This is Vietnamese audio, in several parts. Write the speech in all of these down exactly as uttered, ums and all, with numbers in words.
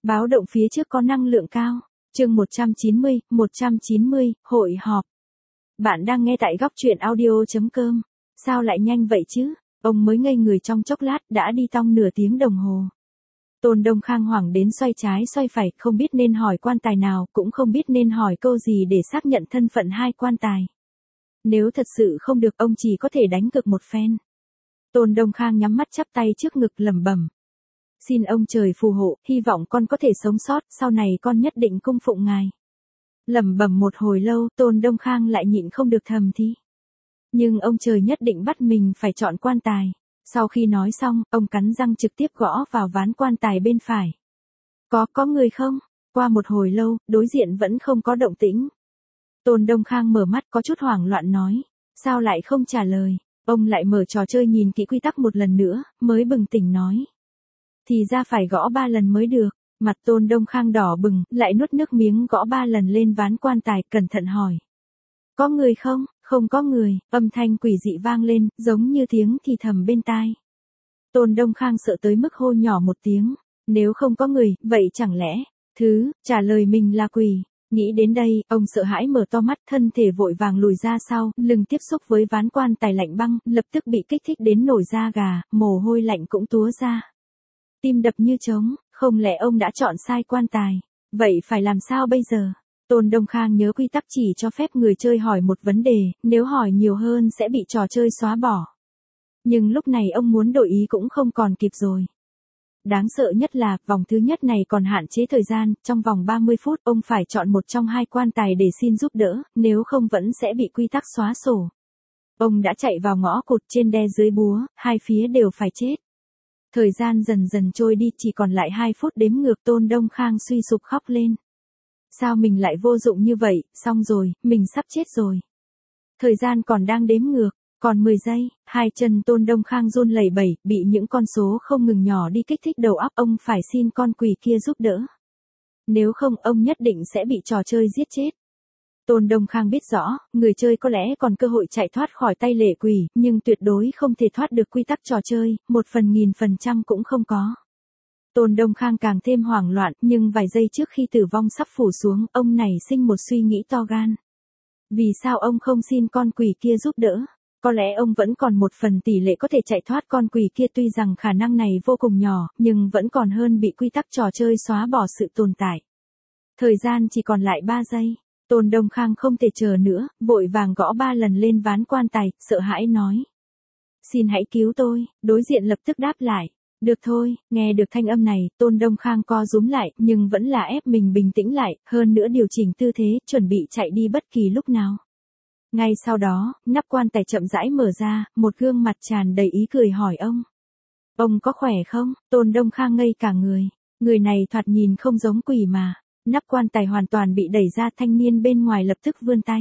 Báo động phía trước có năng lượng cao. Chương một trăm chín mươi, một trăm chín mươi, hội họp. Bạn đang nghe tại góc truyện audio chấm com. Sao lại nhanh vậy chứ? Ông mới ngây người trong chốc lát đã đi tong nửa tiếng đồng hồ. Tôn Đông Khang hoảng đến xoay trái xoay phải, không biết nên hỏi quan tài nào, cũng không biết nên hỏi câu gì để xác nhận thân phận hai quan tài. Nếu thật sự không được, ông chỉ có thể đánh cược một phen. Tôn Đông Khang nhắm mắt chắp tay trước ngực lẩm bẩm. Xin ông trời phù hộ, hy vọng con có thể sống sót, sau này con nhất định cung phụng ngài. Lẩm bẩm một hồi lâu, Tôn Đông Khang lại nhịn không được thầm thì. Nhưng ông trời nhất định bắt mình phải chọn quan tài. Sau khi nói xong, ông cắn răng trực tiếp gõ vào ván quan tài bên phải. Có, có người không? Qua một hồi lâu, đối diện vẫn không có động tĩnh. Tôn Đông Khang mở mắt có chút hoảng loạn nói. Sao lại không trả lời? Ông lại mở trò chơi nhìn kỹ quy tắc một lần nữa, mới bừng tỉnh nói. Thì ra phải gõ ba lần mới được. Mặt Tôn Đông Khang đỏ bừng, lại nuốt nước miếng gõ ba lần lên ván quan tài, cẩn thận hỏi. Có người không? Không có người, âm thanh quỷ dị vang lên, giống như tiếng thì thầm bên tai. Tôn Đông Khang sợ tới mức hô nhỏ một tiếng. Nếu không có người, vậy chẳng lẽ, thứ, trả lời mình là quỷ. Nghĩ đến đây, ông sợ hãi mở to mắt, thân thể vội vàng lùi ra sau, lưng tiếp xúc với ván quan tài lạnh băng, lập tức bị kích thích đến nổi da gà, mồ hôi lạnh cũng túa ra. Tim đập như trống, không lẽ ông đã chọn sai quan tài? Vậy phải làm sao bây giờ? Tôn Đông Khang nhớ quy tắc chỉ cho phép người chơi hỏi một vấn đề, nếu hỏi nhiều hơn sẽ bị trò chơi xóa bỏ. Nhưng lúc này ông muốn đổi ý cũng không còn kịp rồi. Đáng sợ nhất là, vòng thứ nhất này còn hạn chế thời gian, trong vòng ba mươi phút ông phải chọn một trong hai quan tài để xin giúp đỡ, nếu không vẫn sẽ bị quy tắc xóa sổ. Ông đã chạy vào ngõ cụt trên đe dưới búa, hai phía đều phải chết. Thời gian dần dần trôi đi, chỉ còn lại hai phút đếm ngược. Tôn Đông Khang suy sụp khóc lên. Sao mình lại vô dụng như vậy, xong rồi, mình sắp chết rồi. Thời gian còn đang đếm ngược, còn mười giây, hai chân Tôn Đông Khang run lẩy bẩy, bị những con số không ngừng nhỏ đi kích thích đầu óc, ông phải xin con quỷ kia giúp đỡ. Nếu không, ông nhất định sẽ bị trò chơi giết chết. Tôn Đông Khang biết rõ, người chơi có lẽ còn cơ hội chạy thoát khỏi tay lệ quỷ, nhưng tuyệt đối không thể thoát được quy tắc trò chơi, một phần nghìn phần trăm cũng không có. Tôn Đông Khang càng thêm hoảng loạn, nhưng vài giây trước khi tử vong sắp phủ xuống, ông nảy sinh một suy nghĩ to gan. Vì sao ông không xin con quỷ kia giúp đỡ? Có lẽ ông vẫn còn một phần tỷ lệ có thể chạy thoát con quỷ kia, tuy rằng khả năng này vô cùng nhỏ, nhưng vẫn còn hơn bị quy tắc trò chơi xóa bỏ sự tồn tại. Thời gian chỉ còn lại ba giây. Tôn Đông Khang không thể chờ nữa, vội vàng gõ ba lần lên ván quan tài, sợ hãi nói. Xin hãy cứu tôi, đối diện lập tức đáp lại. Được thôi, nghe được thanh âm này, Tôn Đông Khang co rúm lại, nhưng vẫn là ép mình bình tĩnh lại, hơn nữa điều chỉnh tư thế, chuẩn bị chạy đi bất kỳ lúc nào. Ngay sau đó, nắp quan tài chậm rãi mở ra, một gương mặt tràn đầy ý cười hỏi ông. Ông có khỏe không? Tôn Đông Khang ngây cả người. Người này thoạt nhìn không giống quỷ mà. Nắp quan tài hoàn toàn bị đẩy ra, thanh niên bên ngoài lập tức vươn tay.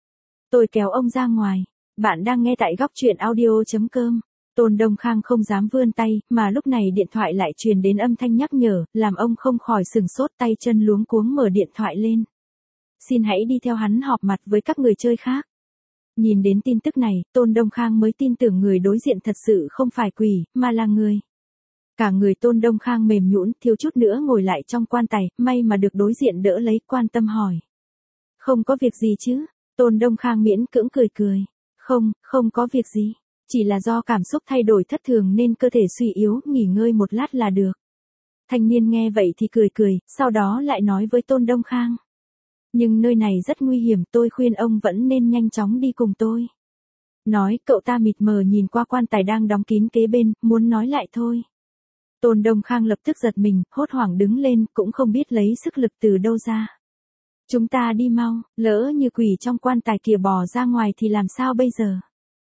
Tôi kéo ông ra ngoài. Bạn đang nghe tại góc truyện audio chấm com. Tôn Đông Khang không dám vươn tay, mà lúc này điện thoại lại truyền đến âm thanh nhắc nhở, làm ông không khỏi sừng sốt, tay chân luống cuống mở điện thoại lên. Xin hãy đi theo hắn họp mặt với các người chơi khác. Nhìn đến tin tức này, Tôn Đông Khang mới tin tưởng người đối diện thật sự không phải quỷ, mà là người. Cả người Tôn Đông Khang mềm nhũn, thiếu chút nữa ngồi lại trong quan tài, may mà được đối diện đỡ lấy, quan tâm hỏi. Không có việc gì chứ? Tôn Đông Khang miễn cưỡng cười cười. Không, không có việc gì. Chỉ là do cảm xúc thay đổi thất thường nên cơ thể suy yếu, nghỉ ngơi một lát là được. Thanh niên nghe vậy thì cười cười, sau đó lại nói với Tôn Đông Khang. Nhưng nơi này rất nguy hiểm, tôi khuyên ông vẫn nên nhanh chóng đi cùng tôi. Nói, cậu ta mịt mờ nhìn qua quan tài đang đóng kín kế bên, muốn nói lại thôi. Tôn Đông Khang lập tức giật mình, hốt hoảng đứng lên, cũng không biết lấy sức lực từ đâu ra. Chúng ta đi mau, lỡ như quỷ trong quan tài kia bò ra ngoài thì làm sao bây giờ?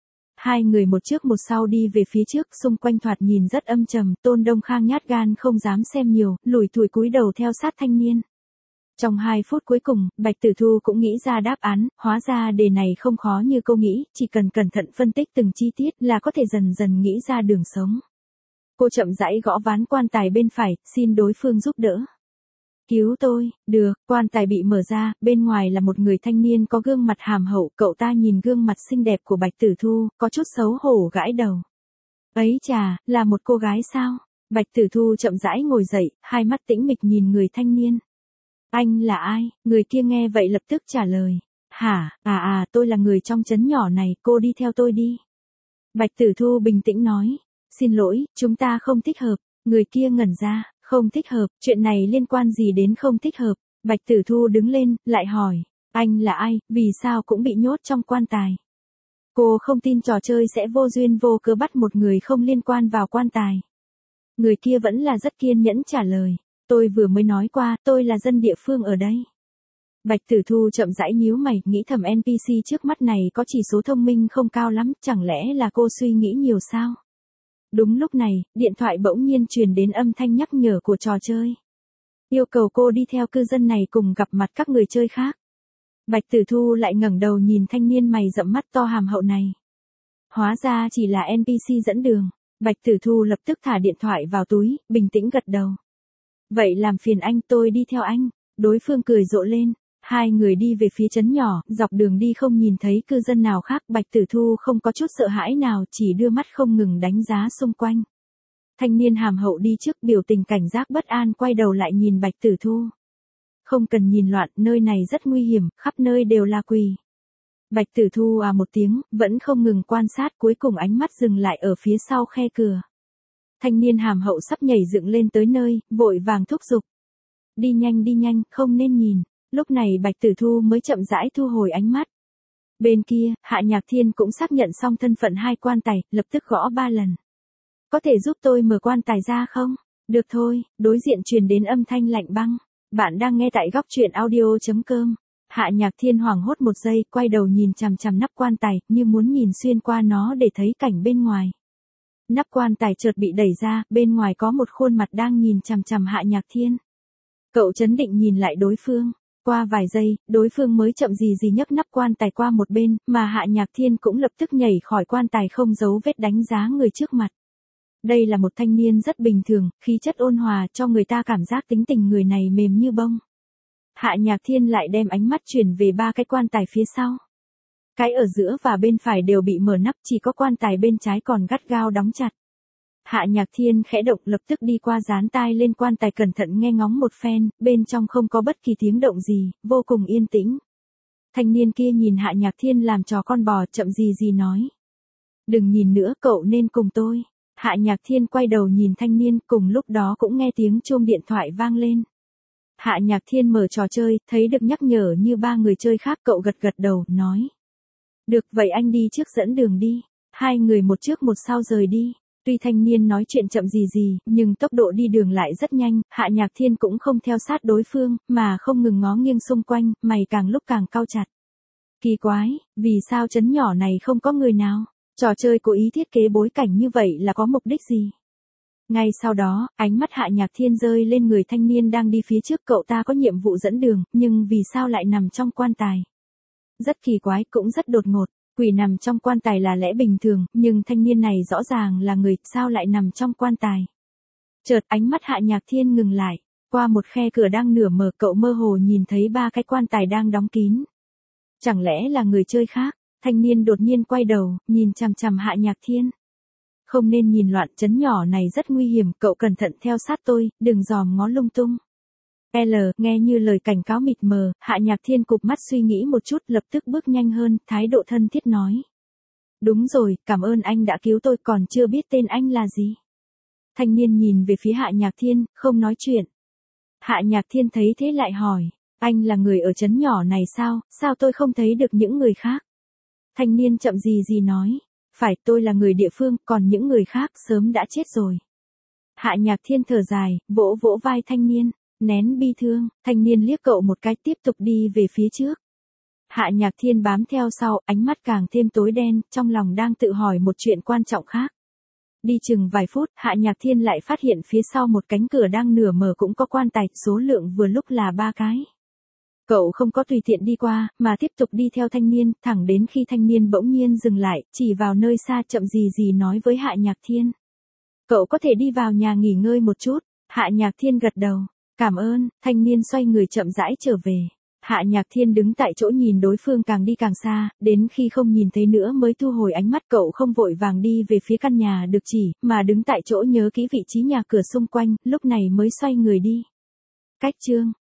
Hai người một trước một sau đi về phía trước, xung quanh thoạt nhìn rất âm trầm, Tôn Đông Khang nhát gan không dám xem nhiều, lủi thủi cúi đầu theo sát thanh niên. Trong hai phút cuối cùng, Bạch Tử Thu cũng nghĩ ra đáp án, hóa ra đề này không khó như cô nghĩ, chỉ cần cẩn thận phân tích từng chi tiết là có thể dần dần nghĩ ra đường sống. Cô chậm rãi gõ ván quan tài bên phải, xin đối phương giúp đỡ. Cứu tôi, được, quan tài bị mở ra, bên ngoài là một người thanh niên có gương mặt hàm hậu, cậu ta nhìn gương mặt xinh đẹp của Bạch Tử Thu, có chút xấu hổ gãi đầu. Ấy chà, là một cô gái sao? Bạch Tử Thu chậm rãi ngồi dậy, hai mắt tĩnh mịch nhìn người thanh niên. Anh là ai? Người kia nghe vậy lập tức trả lời. Hả, à à, tôi là người trong trấn nhỏ này, cô đi theo tôi đi. Bạch Tử Thu bình tĩnh nói. Xin lỗi, chúng ta không thích hợp. Người kia ngẩn ra, không thích hợp, chuyện này liên quan gì đến không thích hợp. Bạch Tử Thu đứng lên, lại hỏi. Anh là ai, vì sao cũng bị nhốt trong quan tài? Cô không tin trò chơi sẽ vô duyên vô cớ bắt một người không liên quan vào quan tài. Người kia vẫn là rất kiên nhẫn trả lời. Tôi vừa mới nói qua, tôi là dân địa phương ở đây. Bạch Tử Thu chậm rãi nhíu mày, nghĩ thầm en pê xê trước mắt này có chỉ số thông minh không cao lắm, chẳng lẽ là cô suy nghĩ nhiều sao? Đúng lúc này, điện thoại bỗng nhiên truyền đến âm thanh nhắc nhở của trò chơi. Yêu cầu cô đi theo cư dân này cùng gặp mặt các người chơi khác. Bạch Tử Thu lại ngẩng đầu nhìn thanh niên mày rậm mắt to hàm hậu này. Hóa ra chỉ là en pê xê dẫn đường. Bạch Tử Thu lập tức thả điện thoại vào túi, bình tĩnh gật đầu. Vậy làm phiền anh, tôi đi theo anh. Đối phương cười rộ lên. Hai người đi về phía trấn nhỏ, dọc đường đi không nhìn thấy cư dân nào khác. Bạch Tử Thu không có chút sợ hãi nào, chỉ đưa mắt không ngừng đánh giá xung quanh. Thanh niên hàm hậu đi trước, biểu tình cảnh giác bất an, quay đầu lại nhìn Bạch Tử Thu. Không cần nhìn loạn, nơi này rất nguy hiểm, khắp nơi đều là quỷ. Bạch Tử Thu à một tiếng, vẫn không ngừng quan sát, cuối cùng ánh mắt dừng lại ở phía sau khe cửa. Thanh niên hàm hậu sắp nhảy dựng lên tới nơi, vội vàng thúc giục. Đi nhanh đi nhanh, không nên nhìn. Lúc này Bạch Tử Thu mới chậm rãi thu hồi ánh mắt. Bên kia, Hạ Nhạc Thiên cũng xác nhận xong thân phận hai quan tài, lập tức gõ ba lần. Có thể giúp tôi mở quan tài ra không? Được thôi, đối diện truyền đến âm thanh lạnh băng. Bạn đang nghe tại góc truyện audio chấm com. Hạ Nhạc Thiên hoảng hốt một giây, quay đầu nhìn chằm chằm nắp quan tài, như muốn nhìn xuyên qua nó để thấy cảnh bên ngoài. Nắp quan tài chợt bị đẩy ra, bên ngoài có một khuôn mặt đang nhìn chằm chằm Hạ Nhạc Thiên. Cậu chấn định nhìn lại đối phương. Qua vài giây, đối phương mới chậm gì gì nhấc nắp quan tài qua một bên, mà Hạ Nhạc Thiên cũng lập tức nhảy khỏi quan tài không giấu vết đánh giá người trước mặt. Đây là một thanh niên rất bình thường, khí chất ôn hòa, cho người ta cảm giác tính tình người này mềm như bông. Hạ Nhạc Thiên lại đem ánh mắt chuyển về ba cái quan tài phía sau. Cái ở giữa và bên phải đều bị mở nắp, chỉ có quan tài bên trái còn gắt gao đóng chặt. Hạ Nhạc Thiên khẽ động, lập tức đi qua dán tai lên quan tài cẩn thận nghe ngóng một phen, bên trong không có bất kỳ tiếng động gì, vô cùng yên tĩnh. Thanh niên kia nhìn Hạ Nhạc Thiên làm trò con bò, chậm gì gì nói. Đừng nhìn nữa, cậu nên cùng tôi. Hạ Nhạc Thiên quay đầu nhìn thanh niên, cùng lúc đó cũng nghe tiếng chuông điện thoại vang lên. Hạ Nhạc Thiên mở trò chơi, thấy được nhắc nhở như ba người chơi khác, cậu gật gật đầu, nói. Được, vậy anh đi trước dẫn đường đi. Hai người một trước một sau rời đi. Tuy thanh niên nói chuyện chậm gì gì, nhưng tốc độ đi đường lại rất nhanh, Hạ Nhạc Thiên cũng không theo sát đối phương, mà không ngừng ngó nghiêng xung quanh, mày càng lúc càng cau chặt. Kỳ quái, vì sao trấn nhỏ này không có người nào? Trò chơi cố ý thiết kế bối cảnh như vậy là có mục đích gì? Ngay sau đó, ánh mắt Hạ Nhạc Thiên rơi lên người thanh niên đang đi phía trước, cậu ta có nhiệm vụ dẫn đường, nhưng vì sao lại nằm trong quan tài? Rất kỳ quái, cũng rất đột ngột. Quỷ nằm trong quan tài là lẽ bình thường, nhưng thanh niên này rõ ràng là người, sao lại nằm trong quan tài? Chợt ánh mắt Hạ Nhạc Thiên ngừng lại, qua một khe cửa đang nửa mở, cậu mơ hồ nhìn thấy ba cái quan tài đang đóng kín. Chẳng lẽ là người chơi khác? Thanh niên đột nhiên quay đầu, nhìn chằm chằm Hạ Nhạc Thiên. Không nên nhìn loạn, trấn nhỏ này rất nguy hiểm, cậu cẩn thận theo sát tôi, đừng dòm ngó lung tung. L, nghe như lời cảnh cáo mịt mờ, Hạ Nhạc Thiên cụp mắt suy nghĩ một chút, lập tức bước nhanh hơn, thái độ thân thiết nói. Đúng rồi, cảm ơn anh đã cứu tôi, còn chưa biết tên anh là gì. Thanh niên nhìn về phía Hạ Nhạc Thiên, không nói chuyện. Hạ Nhạc Thiên thấy thế lại hỏi, anh là người ở trấn nhỏ này sao, sao tôi không thấy được những người khác? Thanh niên chậm gì gì nói, phải, tôi là người địa phương, còn những người khác sớm đã chết rồi. Hạ Nhạc Thiên thở dài, vỗ vỗ vai thanh niên. Nén bi thương, thanh niên liếc cậu một cái, tiếp tục đi về phía trước. Hạ Nhạc Thiên bám theo sau, ánh mắt càng thêm tối đen, trong lòng đang tự hỏi một chuyện quan trọng khác. Đi chừng vài phút, Hạ Nhạc Thiên lại phát hiện phía sau một cánh cửa đang nửa mở cũng có quan tài, số lượng vừa lúc là ba cái. Cậu không có tùy tiện đi qua, mà tiếp tục đi theo thanh niên, thẳng đến khi thanh niên bỗng nhiên dừng lại, chỉ vào nơi xa, chậm gì gì nói với Hạ Nhạc Thiên. Cậu có thể đi vào nhà nghỉ ngơi một chút. Hạ Nhạc Thiên gật đầu. Cảm ơn, thanh niên xoay người chậm rãi trở về. Hạ Nhạc Thiên đứng tại chỗ nhìn đối phương càng đi càng xa, đến khi không nhìn thấy nữa mới thu hồi ánh mắt. Cậu không vội vàng đi về phía căn nhà được chỉ, mà đứng tại chỗ nhớ kỹ vị trí nhà cửa xung quanh, lúc này mới xoay người đi. Cách chương